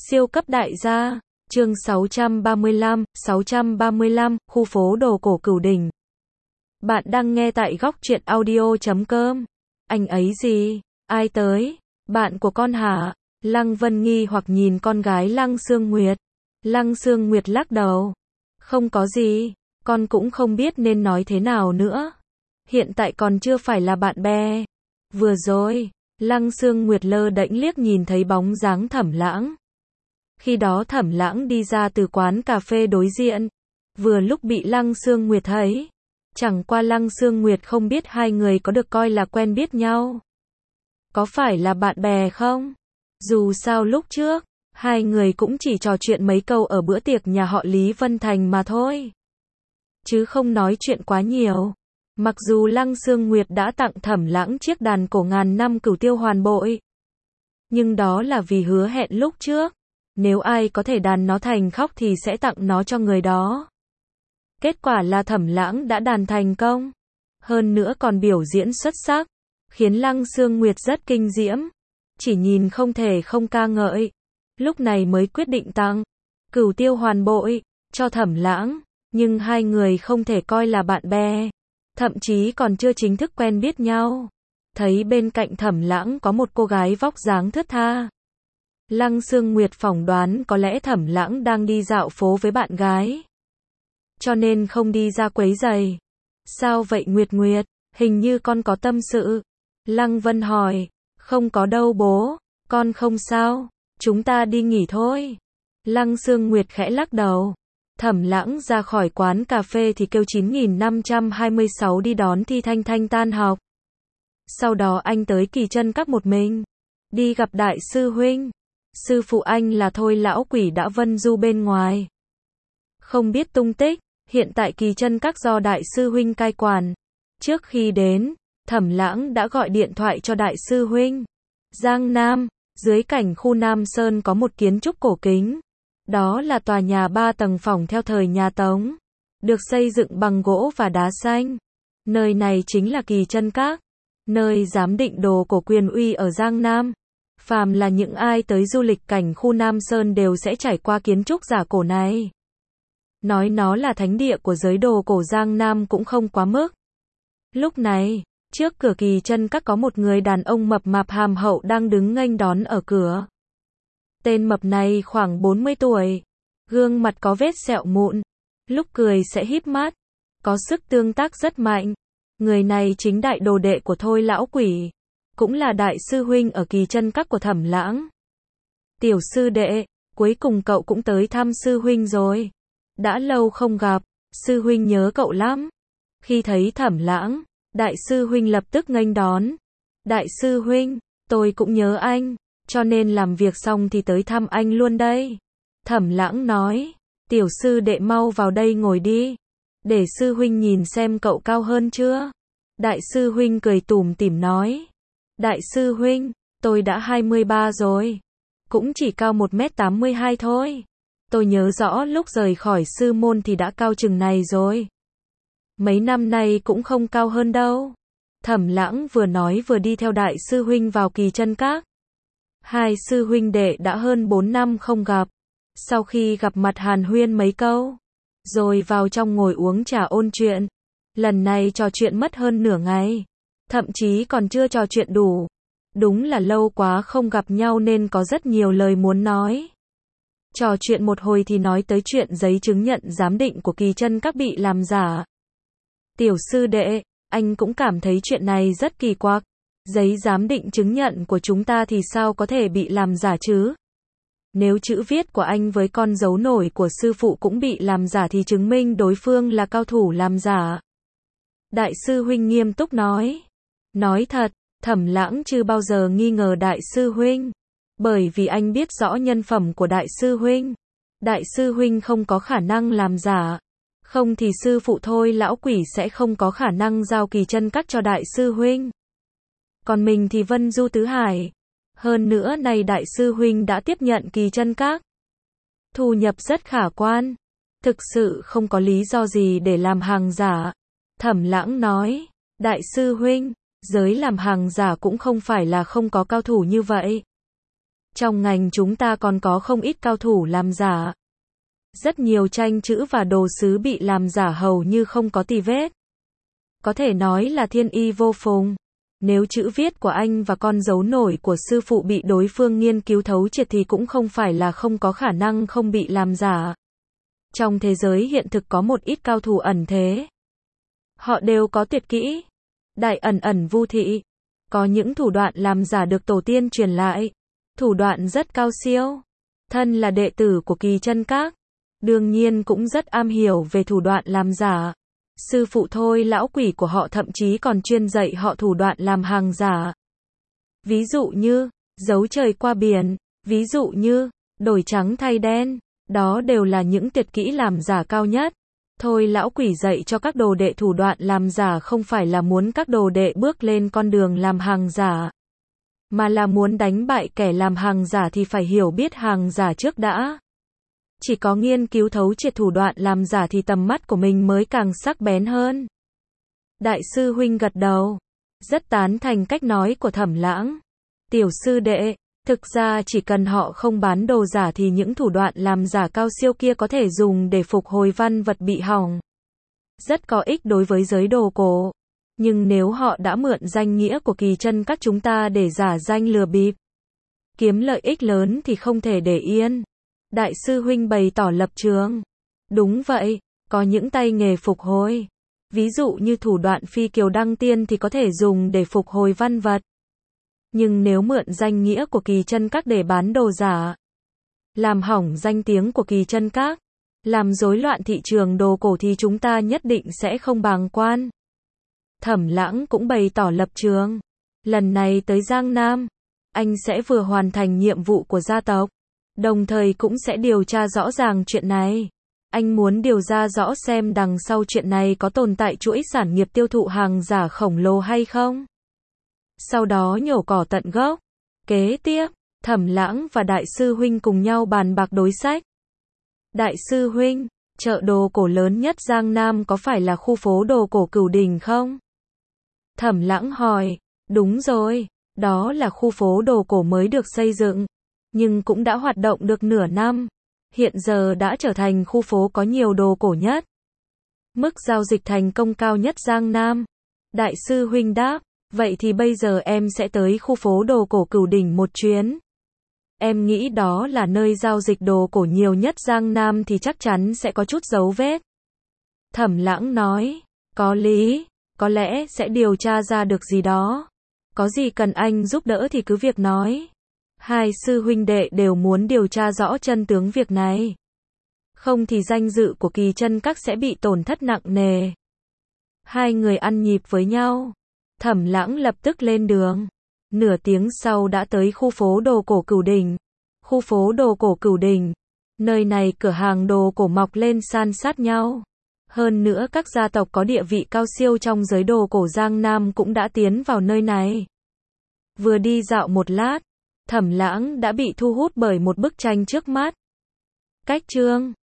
Siêu cấp đại gia, chương 635, khu phố đồ cổ Cửu Đỉnh. Bạn đang nghe tại góc truyện audio.com. Anh ấy gì? Ai tới? Bạn của con hả? Lăng Vân nghi hoặc nhìn con gái Lăng Sương Nguyệt. Lăng Sương Nguyệt lắc đầu. Không có gì, con cũng không biết nên nói thế nào nữa. Hiện tại còn chưa phải là bạn bè. Vừa rồi, Lăng Sương Nguyệt lơ đễnh liếc nhìn thấy bóng dáng Thẩm Lãng. Khi đó Thẩm Lãng đi ra từ quán cà phê đối diện, vừa lúc bị Lăng Sương Nguyệt thấy. Chẳng qua Lăng Sương Nguyệt không biết hai người có được coi là quen biết nhau. Có phải là bạn bè không? Dù sao lúc trước, hai người cũng chỉ trò chuyện mấy câu ở bữa tiệc nhà họ Lý Vân Thành mà thôi. Chứ không nói chuyện quá nhiều. Mặc dù Lăng Sương Nguyệt đã tặng Thẩm Lãng chiếc đàn cổ ngàn năm Cửu Tiêu Hoàn Bội. Nhưng đó là vì hứa hẹn lúc trước. Nếu ai có thể đàn nó thành khóc thì sẽ tặng nó cho người đó. Kết quả là Thẩm Lãng đã đàn thành công. Hơn nữa còn biểu diễn xuất sắc. Khiến Lăng Sương Nguyệt rất kinh diễm. Chỉ nhìn không thể không ca ngợi. Lúc này mới quyết định tặng Cửu Tiêu Hoàn Bội cho Thẩm Lãng. Nhưng hai người không thể coi là bạn bè. Thậm chí còn chưa chính thức quen biết nhau. Thấy bên cạnh Thẩm Lãng có một cô gái vóc dáng thướt tha. Lăng Sương Nguyệt phỏng đoán có lẽ Thẩm Lãng đang đi dạo phố với bạn gái. Cho nên không đi ra quấy rầy. Sao vậy Nguyệt Nguyệt, hình như con có tâm sự. Lăng Vân hỏi, không có đâu bố, con không sao, chúng ta đi nghỉ thôi. Lăng Sương Nguyệt khẽ lắc đầu. Thẩm Lãng ra khỏi quán cà phê thì kêu 9526 đi đón Thi Thanh Thanh tan học. Sau đó anh tới Kỳ Chân Các một mình. Đi gặp đại sư huynh. Sư phụ anh là Thôi lão quỷ đã vân du bên ngoài. Không biết tung tích, hiện tại Kỳ Chân Các do đại sư huynh cai quản. Trước khi đến, Thẩm Lãng đã gọi điện thoại cho đại sư huynh. Giang Nam, dưới cảnh khu Nam Sơn có một kiến trúc cổ kính. Đó là tòa nhà 3 tầng phỏng theo thời nhà Tống. Được xây dựng bằng gỗ và đá xanh. Nơi này chính là Kỳ Chân Các. Nơi giám định đồ cổ quyền uy ở Giang Nam. Phàm là những ai tới du lịch cảnh khu Nam Sơn đều sẽ trải qua kiến trúc giả cổ này. Nói nó là thánh địa của giới đồ cổ Giang Nam cũng không quá mức. Lúc này, trước cửa Kỳ Chân Các có một người đàn ông mập mạp hàm hậu đang đứng nghênh đón ở cửa. Tên mập này khoảng 40 tuổi. Gương mặt có vết sẹo mụn. Lúc cười sẽ híp mắt. Có sức tương tác rất mạnh. Người này chính đại đồ đệ của Thôi lão quỷ. Cũng là đại sư huynh ở Kỳ Chân Các của Thẩm Lãng. Tiểu sư đệ, cuối cùng cậu cũng tới thăm sư huynh rồi. Đã lâu không gặp, sư huynh nhớ cậu lắm. Khi thấy Thẩm Lãng, đại sư huynh lập tức nghênh đón. Đại sư huynh, tôi cũng nhớ anh, cho nên làm việc xong thì tới thăm anh luôn đây. Thẩm Lãng nói, tiểu sư đệ mau vào đây ngồi đi. Để sư huynh nhìn xem cậu cao hơn chưa. Đại sư huynh cười tủm tỉm nói. Đại sư huynh, tôi đã 23 rồi. Cũng chỉ cao 1m82 thôi. Tôi nhớ rõ lúc rời khỏi sư môn thì đã cao chừng này rồi. Mấy năm nay cũng không cao hơn đâu. Thẩm Lãng vừa nói vừa đi theo đại sư huynh vào Kỳ Chân Các. Hai sư huynh đệ đã hơn 4 năm không gặp. Sau khi gặp mặt hàn huyên mấy câu, rồi vào trong ngồi uống trà ôn chuyện. Lần này trò chuyện mất hơn nửa ngày. Thậm chí còn chưa trò chuyện đủ. Đúng là lâu quá không gặp nhau nên có rất nhiều lời muốn nói. Trò chuyện một hồi thì nói tới chuyện giấy chứng nhận giám định của Kỳ Chân Các bị làm giả. Tiểu sư đệ, anh cũng cảm thấy chuyện này rất kỳ quặc. Giấy giám định chứng nhận của chúng ta thì sao có thể bị làm giả chứ? Nếu chữ viết của anh với con dấu nổi của sư phụ cũng bị làm giả thì chứng minh đối phương là cao thủ làm giả. Đại sư huynh nghiêm túc nói. Nói thật, Thẩm Lãng chưa bao giờ nghi ngờ đại sư huynh. Bởi vì anh biết rõ nhân phẩm của đại sư huynh. Đại sư huynh không có khả năng làm giả. Không thì sư phụ Thôi lão quỷ sẽ không có khả năng giao Kỳ Chân Các cho đại sư huynh. Còn mình thì vân du tứ hải. Hơn nữa này đại sư huynh đã tiếp nhận Kỳ Chân Các. Thu nhập rất khả quan. Thực sự không có lý do gì để làm hàng giả. Thẩm Lãng nói, đại sư huynh, giới làm hàng giả cũng không phải là không có cao thủ như vậy. Trong ngành chúng ta còn có không ít cao thủ làm giả. Rất nhiều tranh chữ và đồ sứ bị làm giả hầu như không có tì vết. Có thể nói là thiên y vô phùng. Nếu chữ viết của anh và con dấu nổi của sư phụ bị đối phương nghiên cứu thấu triệt thì cũng không phải là không có khả năng không bị làm giả. Trong thế giới hiện thực có một ít cao thủ ẩn thế. Họ đều có tuyệt kỹ. Đại ẩn ẩn vu thị. Có những thủ đoạn làm giả được tổ tiên truyền lại. Thủ đoạn rất cao siêu. Thân là đệ tử của Kỳ Chân Các. Đương nhiên cũng rất am hiểu về thủ đoạn làm giả. Sư phụ Thôi lão quỷ của họ thậm chí còn chuyên dạy họ thủ đoạn làm hàng giả. Ví dụ như, giấu trời qua biển. Ví dụ như, đổi trắng thay đen. Đó đều là những tuyệt kỹ làm giả cao nhất. Thôi lão quỷ dạy cho các đồ đệ thủ đoạn làm giả không phải là muốn các đồ đệ bước lên con đường làm hàng giả. Mà là muốn đánh bại kẻ làm hàng giả thì phải hiểu biết hàng giả trước đã. Chỉ có nghiên cứu thấu triệt thủ đoạn làm giả thì tầm mắt của mình mới càng sắc bén hơn. Đại sư huynh gật đầu. Rất tán thành cách nói của Thẩm Lãng. Tiểu sư đệ, thực ra chỉ cần họ không bán đồ giả thì những thủ đoạn làm giả cao siêu kia có thể dùng để phục hồi văn vật bị hỏng. Rất có ích đối với giới đồ cổ. Nhưng nếu họ đã mượn danh nghĩa của Kỳ Chân Các chúng ta để giả danh lừa bịp, kiếm lợi ích lớn thì không thể để yên. Đại sư huynh bày tỏ lập trường. Đúng vậy, có những tay nghề phục hồi. Ví dụ như thủ đoạn phi kiều đăng tiên thì có thể dùng để phục hồi văn vật. Nhưng nếu mượn danh nghĩa của Kỳ Chân Các để bán đồ giả, làm hỏng danh tiếng của Kỳ Chân Các, làm rối loạn thị trường đồ cổ thì chúng ta nhất định sẽ không bàng quan. Thẩm Lãng cũng bày tỏ lập trường. Lần này tới Giang Nam, anh sẽ vừa hoàn thành nhiệm vụ của gia tộc, đồng thời cũng sẽ điều tra rõ ràng chuyện này. Anh muốn điều tra rõ xem đằng sau chuyện này có tồn tại chuỗi sản nghiệp tiêu thụ hàng giả khổng lồ hay không. Sau đó nhổ cỏ tận gốc. Kế tiếp, Thẩm Lãng và Đại sư huynh cùng nhau bàn bạc đối sách. Đại sư huynh, chợ đồ cổ lớn nhất Giang Nam có phải là khu phố đồ cổ Cửu Đình không? Thẩm Lãng hỏi. Đúng rồi, đó là khu phố đồ cổ mới được xây dựng, nhưng cũng đã hoạt động được nửa năm. Hiện giờ đã trở thành khu phố có nhiều đồ cổ nhất. Mức giao dịch thành công cao nhất Giang Nam. Đại sư huynh đáp. Vậy thì bây giờ em sẽ tới khu phố đồ cổ Cửu Đình một chuyến. Em nghĩ đó là nơi giao dịch đồ cổ nhiều nhất Giang Nam thì chắc chắn sẽ có chút dấu vết. Thẩm Lãng nói. Có lý, có lẽ sẽ điều tra ra được gì đó. Có gì cần anh giúp đỡ thì cứ việc nói. Hai sư huynh đệ đều muốn điều tra rõ chân tướng việc này. Không thì danh dự của Kỳ Chân Các sẽ bị tổn thất nặng nề. Hai người ăn nhịp với nhau. Thẩm Lãng lập tức lên đường. Nửa tiếng sau đã tới khu phố đồ cổ Cửu Đình. Khu phố đồ cổ Cửu Đình. Nơi này cửa hàng đồ cổ mọc lên san sát nhau. Hơn nữa các gia tộc có địa vị cao siêu trong giới đồ cổ Giang Nam cũng đã tiến vào nơi này. Vừa đi dạo một lát, Thẩm Lãng đã bị thu hút bởi một bức tranh trước mắt. Cách chương